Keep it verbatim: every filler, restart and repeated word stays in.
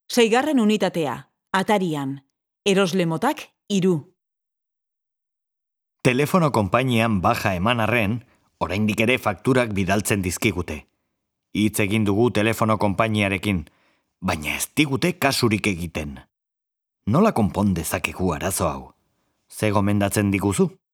Seigarren unitatea, atarian. Erosle motak, hiru. Telefono konpainian baja eman arren, oraindik ere fakturak bidaltzen dizkigute. Hitz egin dugu telefono konpainiarekin, baina ez digute kasurik egiten. Nola konpon dezakegu arazo hau? Ze gomendatzen diguzu?